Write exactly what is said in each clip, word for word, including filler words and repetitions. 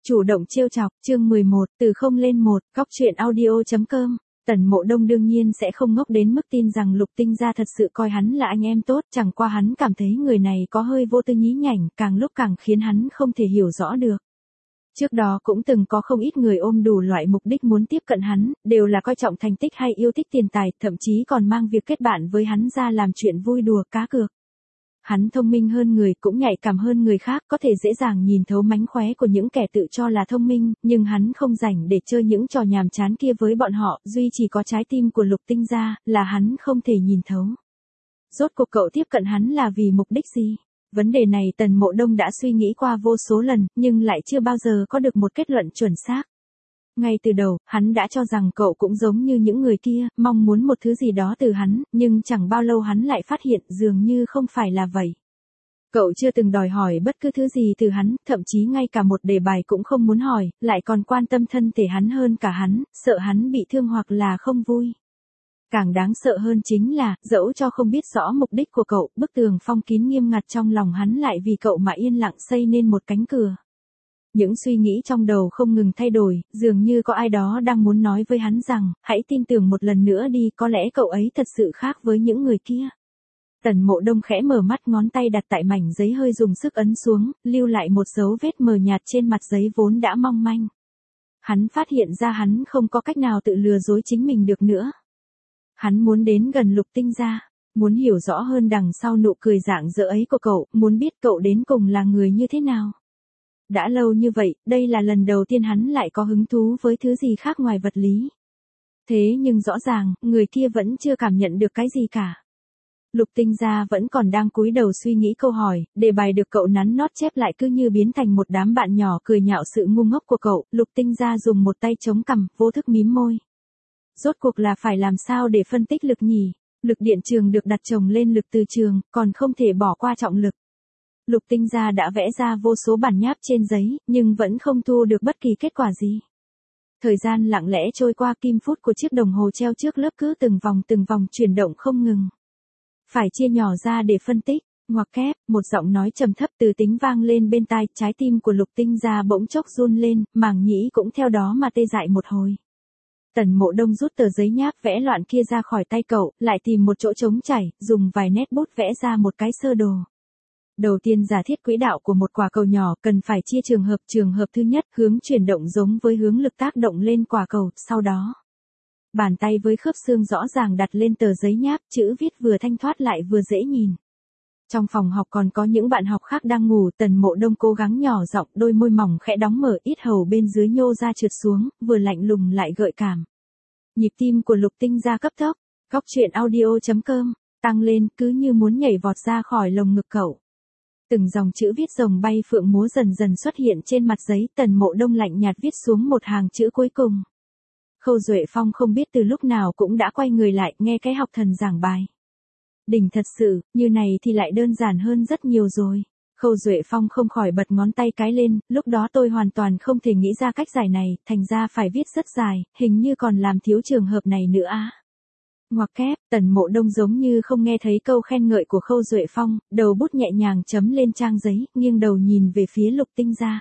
Chủ động trêu chọc, chương mười một, từ không lên một, góc truyện audio.com. Tần Mộ Đông đương nhiên sẽ không ngốc đến mức tin rằng Lục Tinh Gia thật sự coi hắn là anh em tốt, chẳng qua hắn cảm thấy người này có hơi vô tư nhí nhảnh, càng lúc càng khiến hắn không thể hiểu rõ được. Trước đó cũng từng có không ít người ôm đủ loại mục đích muốn tiếp cận hắn, đều là coi trọng thành tích hay yêu thích tiền tài, thậm chí còn mang việc kết bạn với hắn ra làm chuyện vui đùa cá cược. Hắn thông minh hơn người, cũng nhạy cảm hơn người khác, có thể dễ dàng nhìn thấu mánh khóe của những kẻ tự cho là thông minh, nhưng hắn không rảnh để chơi những trò nhàm chán kia với bọn họ, duy chỉ có trái tim của Lục Tinh Gia, là hắn không thể nhìn thấu. Rốt cuộc cậu tiếp cận hắn là vì mục đích gì? Vấn đề này Tần Mộ Đông đã suy nghĩ qua vô số lần, nhưng lại chưa bao giờ có được một kết luận chuẩn xác. Ngay từ đầu, hắn đã cho rằng cậu cũng giống như những người kia, mong muốn một thứ gì đó từ hắn, nhưng chẳng bao lâu hắn lại phát hiện dường như không phải là vậy. Cậu chưa từng đòi hỏi bất cứ thứ gì từ hắn, thậm chí ngay cả một đề bài cũng không muốn hỏi, lại còn quan tâm thân thể hắn hơn cả hắn, sợ hắn bị thương hoặc là không vui. Càng đáng sợ hơn chính là, dẫu cho không biết rõ mục đích của cậu, bức tường phong kín nghiêm ngặt trong lòng hắn lại vì cậu mà yên lặng xây nên một cánh cửa. Những suy nghĩ trong đầu không ngừng thay đổi, dường như có ai đó đang muốn nói với hắn rằng, hãy tin tưởng một lần nữa đi, có lẽ cậu ấy thật sự khác với những người kia. Tần Mộ Đông khẽ mở mắt, ngón tay đặt tại mảnh giấy hơi dùng sức ấn xuống, lưu lại một dấu vết mờ nhạt trên mặt giấy vốn đã mong manh. Hắn phát hiện ra hắn không có cách nào tự lừa dối chính mình được nữa. Hắn muốn đến gần Lục Tinh Gia, muốn hiểu rõ hơn đằng sau nụ cười rạng rỡ ấy của cậu, muốn biết cậu đến cùng là người như thế nào. Đã lâu như vậy, đây là lần đầu tiên hắn lại có hứng thú với thứ gì khác ngoài vật lý. Thế nhưng rõ ràng, người kia vẫn chưa cảm nhận được cái gì cả. Lục Tinh Gia vẫn còn đang cúi đầu suy nghĩ câu hỏi, đề bài được cậu nắn nót chép lại cứ như biến thành một đám bạn nhỏ cười nhạo sự ngu ngốc của cậu. Lục Tinh Gia dùng một tay chống cằm, vô thức mím môi. Rốt cuộc là phải làm sao để phân tích lực nhỉ? Lực điện trường được đặt chồng lên lực từ trường, còn không thể bỏ qua trọng lực. Lục Tinh Gia đã vẽ ra vô số bản nháp trên giấy, nhưng vẫn không thu được bất kỳ kết quả gì. Thời gian lặng lẽ trôi qua, kim phút của chiếc đồng hồ treo trước lớp cứ từng vòng từng vòng chuyển động không ngừng. Phải chia nhỏ ra để phân tích, ngoặc kép, một giọng nói trầm thấp từ tính vang lên bên tai, trái tim của Lục Tinh Gia bỗng chốc run lên, màng nhĩ cũng theo đó mà tê dại một hồi. Tần Mộ Đông rút tờ giấy nháp vẽ loạn kia ra khỏi tay cậu, lại tìm một chỗ trống chảy, dùng vài nét bút vẽ ra một cái sơ đồ. Đầu tiên giả thiết quỹ đạo của một quả cầu nhỏ, cần phải chia trường hợp, trường hợp thứ nhất, hướng chuyển động giống với hướng lực tác động lên quả cầu, sau đó. Bàn tay với khớp xương rõ ràng đặt lên tờ giấy nháp, chữ viết vừa thanh thoát lại vừa dễ nhìn. Trong phòng học còn có những bạn học khác đang ngủ, Tần Mộ Đông cố gắng nhỏ giọng, đôi môi mỏng khẽ đóng mở, ít hầu bên dưới nhô ra trượt xuống, vừa lạnh lùng lại gợi cảm. Nhịp tim của Lục Tinh Gia cấp tốc, góc truyện audio.com, tăng lên, cứ như muốn nhảy vọt ra khỏi lồng ngực cậu. Từng dòng chữ viết rồng bay phượng múa dần dần xuất hiện trên mặt giấy, Tần Mộ Đông lạnh nhạt viết xuống một hàng chữ cuối cùng. Khâu Duệ Phong không biết từ lúc nào cũng đã quay người lại, nghe cái học thần giảng bài. Đỉnh thật sự, như này thì lại đơn giản hơn rất nhiều rồi. Khâu Duệ Phong không khỏi bật ngón tay cái lên, lúc đó tôi hoàn toàn không thể nghĩ ra cách giải này, thành ra phải viết rất dài, hình như còn làm thiếu trường hợp này nữa á. Ngoặc kép, Tần Mộ Đông giống như không nghe thấy câu khen ngợi của Khâu Duệ Phong, đầu bút nhẹ nhàng chấm lên trang giấy, nghiêng đầu nhìn về phía Lục Tinh Gia.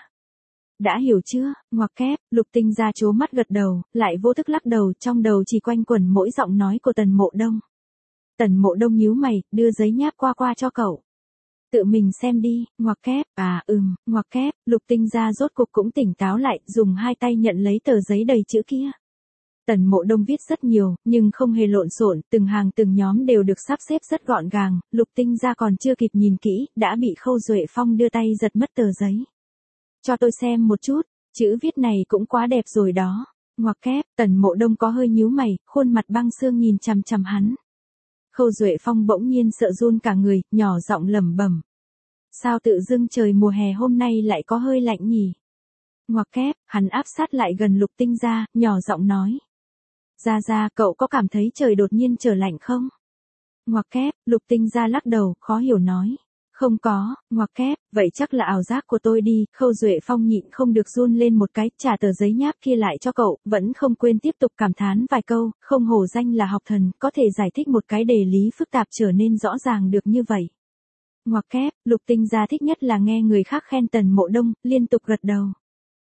Đã hiểu chưa? Ngoặc kép, Lục Tinh Gia trố mắt gật đầu, lại vô thức lắc đầu, trong đầu chỉ quanh quẩn mỗi giọng nói của Tần Mộ Đông. Tần Mộ Đông nhíu mày, đưa giấy nháp qua qua cho cậu. Tự mình xem đi, ngoặc kép, à ừm, ngoặc kép, Lục Tinh Gia rốt cục cũng tỉnh táo lại, dùng hai tay nhận lấy tờ giấy đầy chữ kia. Tần Mộ Đông viết rất nhiều, nhưng không hề lộn xộn, từng hàng từng nhóm đều được sắp xếp rất gọn gàng, Lục Tinh Gia còn chưa kịp nhìn kỹ, đã bị Khâu Duệ Phong đưa tay giật mất tờ giấy. Cho tôi xem một chút, chữ viết này cũng quá đẹp rồi đó. Ngoặc kép, Tần Mộ Đông có hơi nhíu mày, khuôn mặt băng xương nhìn chằm chằm hắn. Khâu Duệ Phong bỗng nhiên sợ run cả người, nhỏ giọng lẩm bẩm. Sao tự dưng trời mùa hè hôm nay lại có hơi lạnh nhỉ? Ngoặc kép, hắn áp sát lại gần Lục Tinh Gia, nhỏ giọng nói. Gia Gia, cậu có cảm thấy trời đột nhiên trở lạnh không? Ngoặc kép, Lục Tinh Gia lắc đầu, khó hiểu nói. Không có, ngoặc kép, vậy chắc là ảo giác của tôi đi. Khâu Duệ Phong nhịn không được run lên một cái, trả tờ giấy nháp kia lại cho cậu, vẫn không quên tiếp tục cảm thán vài câu, không hổ danh là học thần, có thể giải thích một cái đề lý phức tạp trở nên rõ ràng được như vậy. Ngoặc kép, Lục Tinh Gia thích nhất là nghe người khác khen Tần Mộ Đông, liên tục gật đầu.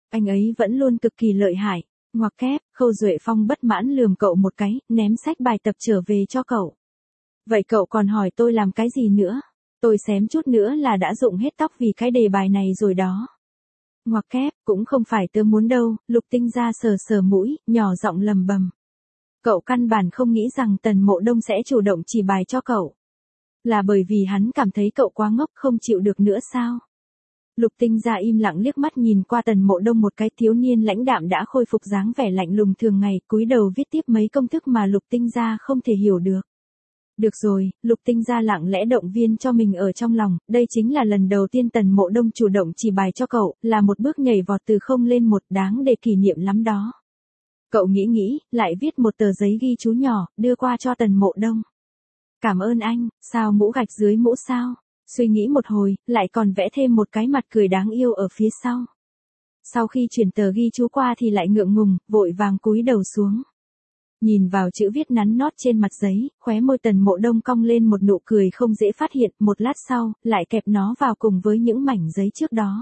Anh ấy vẫn luôn cực kỳ lợi hại. Ngoặc kép, Khâu Duệ Phong bất mãn lườm cậu một cái, ném sách bài tập trở về cho cậu. Vậy cậu còn hỏi tôi làm cái gì nữa? Tôi xém chút nữa là đã rụng hết tóc vì cái đề bài này rồi đó. Ngoặc kép, cũng không phải tớ muốn đâu, Lục Tinh Gia sờ sờ mũi, nhỏ giọng lầm bầm. Cậu căn bản không nghĩ rằng Tần Mộ Đông sẽ chủ động chỉ bài cho cậu. Là bởi vì hắn cảm thấy cậu quá ngốc không chịu được nữa sao? Lục Tinh Gia im lặng liếc mắt nhìn qua Tần Mộ Đông một cái, thiếu niên lãnh đạm đã khôi phục dáng vẻ lạnh lùng thường ngày, cúi đầu viết tiếp mấy công thức mà Lục Tinh Gia không thể hiểu được. Được rồi, Lục Tinh Gia lặng lẽ động viên cho mình ở trong lòng, đây chính là lần đầu tiên Tần Mộ Đông chủ động chỉ bài cho cậu, là một bước nhảy vọt từ không lên một, đáng để kỷ niệm lắm đó. Cậu nghĩ nghĩ, lại viết một tờ giấy ghi chú nhỏ, đưa qua cho Tần Mộ Đông. Cảm ơn anh, sao mũ gạch dưới mũ sao? Suy nghĩ một hồi, lại còn vẽ thêm một cái mặt cười đáng yêu ở phía sau. Sau khi chuyển tờ ghi chú qua thì lại ngượng ngùng, vội vàng cúi đầu xuống. Nhìn vào chữ viết nắn nót trên mặt giấy, khóe môi Tần Mộ Đông cong lên một nụ cười không dễ phát hiện, một lát sau, lại kẹp nó vào cùng với những mảnh giấy trước đó.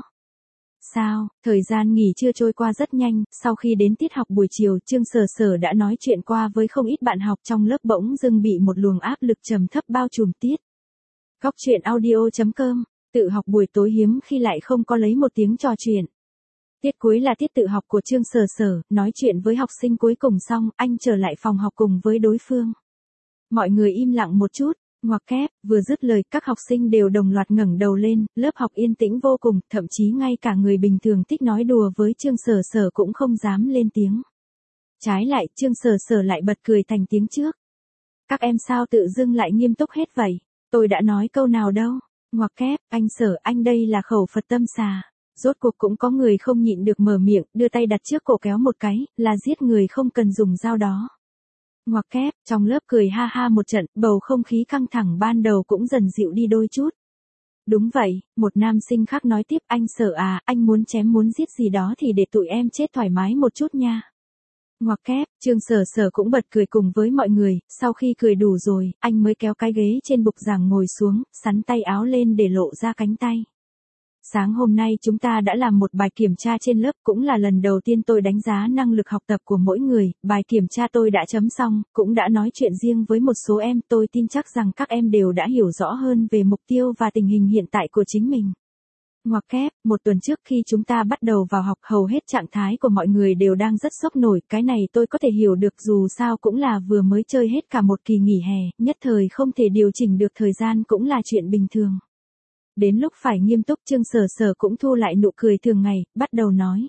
Sao, thời gian nghỉ trưa trôi qua rất nhanh, sau khi đến tiết học buổi chiều, Trương Sở Sở đã nói chuyện qua với không ít bạn học trong lớp, bỗng dưng bị một luồng áp lực trầm thấp bao trùm tiết. Góc truyện audio chấm com, tự học buổi tối hiếm khi lại không có lấy một tiếng trò chuyện. Tiết cuối là tiết tự học của Trương Sở Sở, nói chuyện với học sinh cuối cùng xong, anh trở lại phòng học cùng với đối phương. Mọi người im lặng một chút, ngoặc kép, vừa dứt lời các học sinh đều đồng loạt ngẩng đầu lên, lớp học yên tĩnh vô cùng, thậm chí ngay cả người bình thường thích nói đùa với Trương Sở Sở cũng không dám lên tiếng. Trái lại, Trương Sở Sở lại bật cười thành tiếng trước. Các em sao tự dưng lại nghiêm túc hết vậy? Tôi đã nói câu nào đâu? Ngoặc kép, anh Sở, anh đây là khẩu Phật tâm xà. Rốt cuộc cũng có người không nhịn được mở miệng, đưa tay đặt trước cổ kéo một cái, là giết người không cần dùng dao đó. Ngoặc kép, trong lớp cười ha ha một trận, bầu không khí căng thẳng ban đầu cũng dần dịu đi đôi chút. Đúng vậy, một nam sinh khác nói tiếp, anh Sở à, anh muốn chém muốn giết gì đó thì để tụi em chết thoải mái một chút nha. Ngoặc kép, Trương Sở Sở cũng bật cười cùng với mọi người, sau khi cười đủ rồi, anh mới kéo cái ghế trên bục giảng ngồi xuống, sắn tay áo lên để lộ ra cánh tay. Sáng hôm nay chúng ta đã làm một bài kiểm tra trên lớp, cũng là lần đầu tiên tôi đánh giá năng lực học tập của mỗi người, bài kiểm tra tôi đã chấm xong, cũng đã nói chuyện riêng với một số em, tôi tin chắc rằng các em đều đã hiểu rõ hơn về mục tiêu và tình hình hiện tại của chính mình. Ngoặc kép, một tuần trước khi chúng ta bắt đầu vào học, hầu hết trạng thái của mọi người đều đang rất sốc nổi, cái này tôi có thể hiểu được, dù sao cũng là vừa mới chơi hết cả một kỳ nghỉ hè, nhất thời không thể điều chỉnh được thời gian cũng là chuyện bình thường. Đến lúc phải nghiêm túc, Trương Sở Sở cũng thu lại nụ cười thường ngày, bắt đầu nói.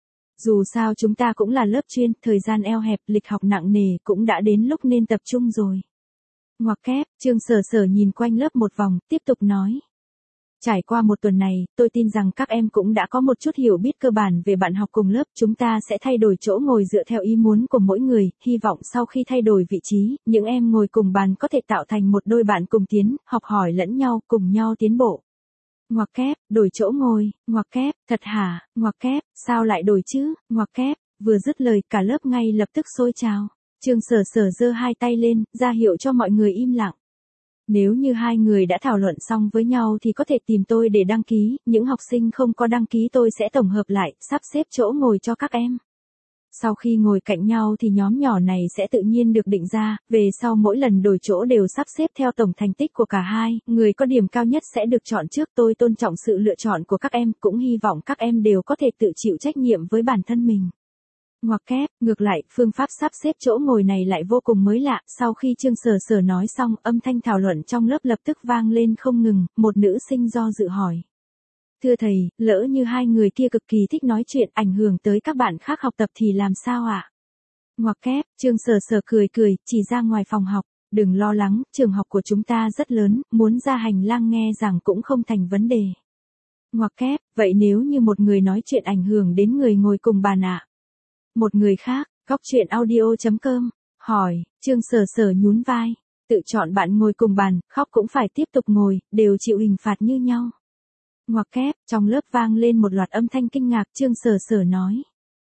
Dù sao chúng ta cũng là lớp chuyên, thời gian eo hẹp, lịch học nặng nề, cũng đã đến lúc nên tập trung rồi. Ngoặc kép, Trương Sở Sở nhìn quanh lớp một vòng, tiếp tục nói. Trải qua một tuần này, tôi tin rằng các em cũng đã có một chút hiểu biết cơ bản về bạn học cùng lớp, chúng ta sẽ thay đổi chỗ ngồi dựa theo ý muốn của mỗi người, hy vọng sau khi thay đổi vị trí, những em ngồi cùng bàn có thể tạo thành một đôi bạn cùng tiến, học hỏi lẫn nhau, cùng nhau tiến bộ. Ngoặc kép, đổi chỗ ngồi, ngoặc kép, thật hả, ngoặc kép, sao lại đổi chứ, ngoặc kép, vừa dứt lời cả lớp ngay lập tức sôi trào. Trương Sở Sở giơ hai tay lên, ra hiệu cho mọi người im lặng. Nếu như hai người đã thảo luận xong với nhau thì có thể tìm tôi để đăng ký, những học sinh không có đăng ký tôi sẽ tổng hợp lại, sắp xếp chỗ ngồi cho các em. Sau khi ngồi cạnh nhau thì nhóm nhỏ này sẽ tự nhiên được định ra, về sau mỗi lần đổi chỗ đều sắp xếp theo tổng thành tích của cả hai, người có điểm cao nhất sẽ được chọn trước, tôi tôn trọng sự lựa chọn của các em, cũng hy vọng các em đều có thể tự chịu trách nhiệm với bản thân mình. Ngoặc kép, ngược lại, phương pháp sắp xếp chỗ ngồi này lại vô cùng mới lạ, sau khi Trương Sở Sở nói xong, âm thanh thảo luận trong lớp lập tức vang lên không ngừng, một nữ sinh do dự hỏi. Thưa thầy, lỡ như hai người kia cực kỳ thích nói chuyện, ảnh hưởng tới các bạn khác học tập thì làm sao ạ? À? Ngoặc kép, Trương Sở Sở cười cười, chỉ ra ngoài phòng học, đừng lo lắng, trường học của chúng ta rất lớn, muốn ra hành lang nghe giảng cũng không thành vấn đề. Ngoặc kép, vậy nếu như một người nói chuyện ảnh hưởng đến người ngồi cùng bàn ạ? À? Một người khác, góc truyện audio chấm com, hỏi, Trương Sở Sở nhún vai, tự chọn bạn ngồi cùng bàn, khóc cũng phải tiếp tục ngồi, đều chịu hình phạt như nhau. Ngoặc kép, trong lớp vang lên một loạt âm thanh kinh ngạc, Trương Sở Sở nói.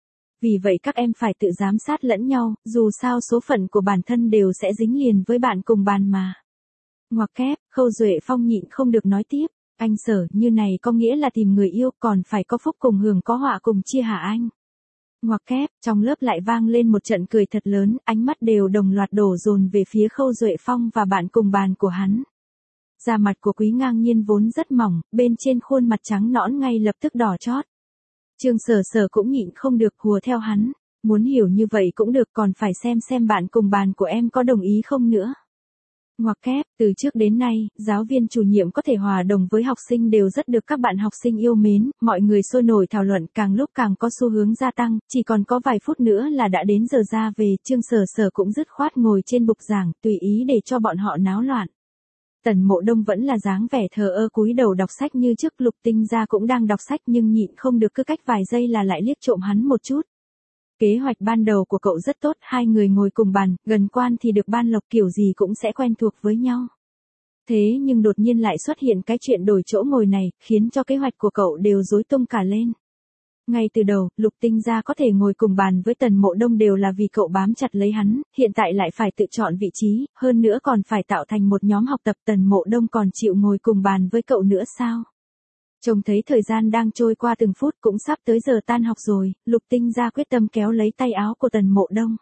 Vì vậy các em phải tự giám sát lẫn nhau, dù sao số phận của bản thân đều sẽ dính liền với bạn cùng bàn mà. Ngoặc kép, Khâu Duệ Phong nhịn không được nói tiếp, Anh Sở, như này có nghĩa là tìm người yêu còn phải có phúc cùng hưởng có họa cùng chia hả anh? Ngoặc kép, trong lớp lại vang lên một trận cười thật lớn, ánh mắt đều đồng loạt đổ dồn về phía Khâu Duệ Phong và bạn cùng bàn của hắn. Da mặt của Quý Ngang Nhiên vốn rất mỏng, bên trên khuôn mặt trắng nõn ngay lập tức đỏ chót. Trương Sở Sở cũng nhịn không được hùa theo hắn, muốn hiểu như vậy cũng được, còn phải xem xem bạn cùng bàn của em có đồng ý không nữa. Ngoặc kép, từ trước đến nay, giáo viên chủ nhiệm có thể hòa đồng với học sinh đều rất được các bạn học sinh yêu mến, mọi người sôi nổi thảo luận càng lúc càng có xu hướng gia tăng, chỉ còn có vài phút nữa là đã đến giờ ra về, Trương Sở Sở cũng dứt khoát ngồi trên bục giảng, tùy ý để cho bọn họ náo loạn. Tần Mộ Đông vẫn là dáng vẻ thờ ơ cúi đầu đọc sách như trước, Lục Tinh Gia cũng đang đọc sách nhưng nhịn không được cứ cách vài giây là lại liếc trộm hắn một chút. Kế hoạch ban đầu của cậu rất tốt, hai người ngồi cùng bàn, gần quan thì được ban lộc, kiểu gì cũng sẽ quen thuộc với nhau. Thế nhưng đột nhiên lại xuất hiện cái chuyện đổi chỗ ngồi này, khiến cho kế hoạch của cậu đều rối tung cả lên. Ngay từ đầu, Lục Tinh Gia có thể ngồi cùng bàn với Tần Mộ Đông đều là vì cậu bám chặt lấy hắn, hiện tại lại phải tự chọn vị trí, hơn nữa còn phải tạo thành một nhóm học tập, Tần Mộ Đông còn chịu ngồi cùng bàn với cậu nữa sao? Trông thấy thời gian đang trôi qua từng phút, cũng sắp tới giờ tan học rồi, Lục Tinh Gia quyết tâm kéo lấy tay áo của Tần Mộ Đông.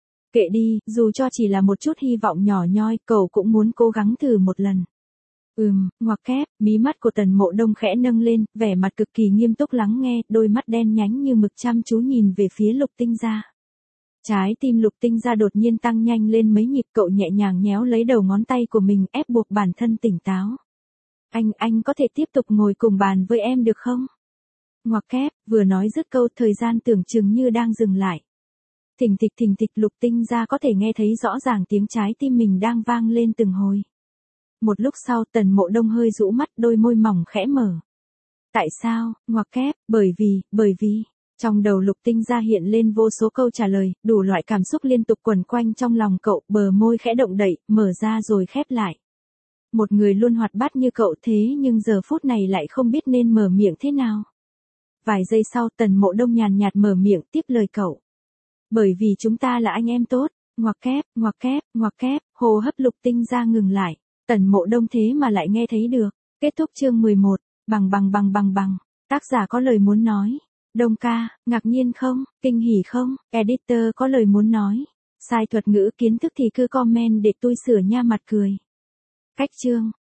Kệ đi, dù cho chỉ là một chút hy vọng nhỏ nhoi, cậu cũng muốn cố gắng thử một lần. Ừm, ngoặc kép, mí mắt của Tần Mộ Đông khẽ nâng lên, vẻ mặt cực kỳ nghiêm túc lắng nghe, đôi mắt đen nhánh như mực chăm chú nhìn về phía Lục Tinh Gia. Trái tim Lục Tinh Gia đột nhiên tăng nhanh lên mấy nhịp, cậu nhẹ nhàng nhéo lấy đầu ngón tay của mình, ép buộc bản thân tỉnh táo. Anh, anh có thể tiếp tục ngồi cùng bàn với em được không? Ngoặc kép, vừa nói dứt câu, thời gian tưởng chừng như đang dừng lại. Thình thịch thình thịch, Lục Tinh Gia có thể nghe thấy rõ ràng tiếng trái tim mình đang vang lên từng hồi. Một lúc sau, Tần Mộ Đông hơi rũ mắt, đôi môi mỏng khẽ mở. Tại sao? Ngoặc kép, bởi vì, bởi vì. Trong đầu Lục Tinh Gia hiện lên vô số câu trả lời, đủ loại cảm xúc liên tục quẩn quanh trong lòng cậu, bờ môi khẽ động đậy, mở ra rồi khép lại. Một người luôn hoạt bát như cậu thế nhưng giờ phút này lại không biết nên mở miệng thế nào. Vài giây sau, Tần Mộ Đông nhàn nhạt mở miệng tiếp lời cậu. Bởi vì chúng ta là anh em tốt, ngoặc kép, ngoặc kép, ngoặc kép, hô hấp Lục Tinh Gia ngừng lại. Tần Mộ Đông thế mà lại nghe thấy được. Kết thúc chương mười một, bằng bằng bằng bằng bằng. Tác giả có lời muốn nói. Đông ca, ngạc nhiên không, kinh hỉ không, editor có lời muốn nói. Sai thuật ngữ kiến thức thì cứ comment để tôi sửa nha, mặt cười. Cách chương.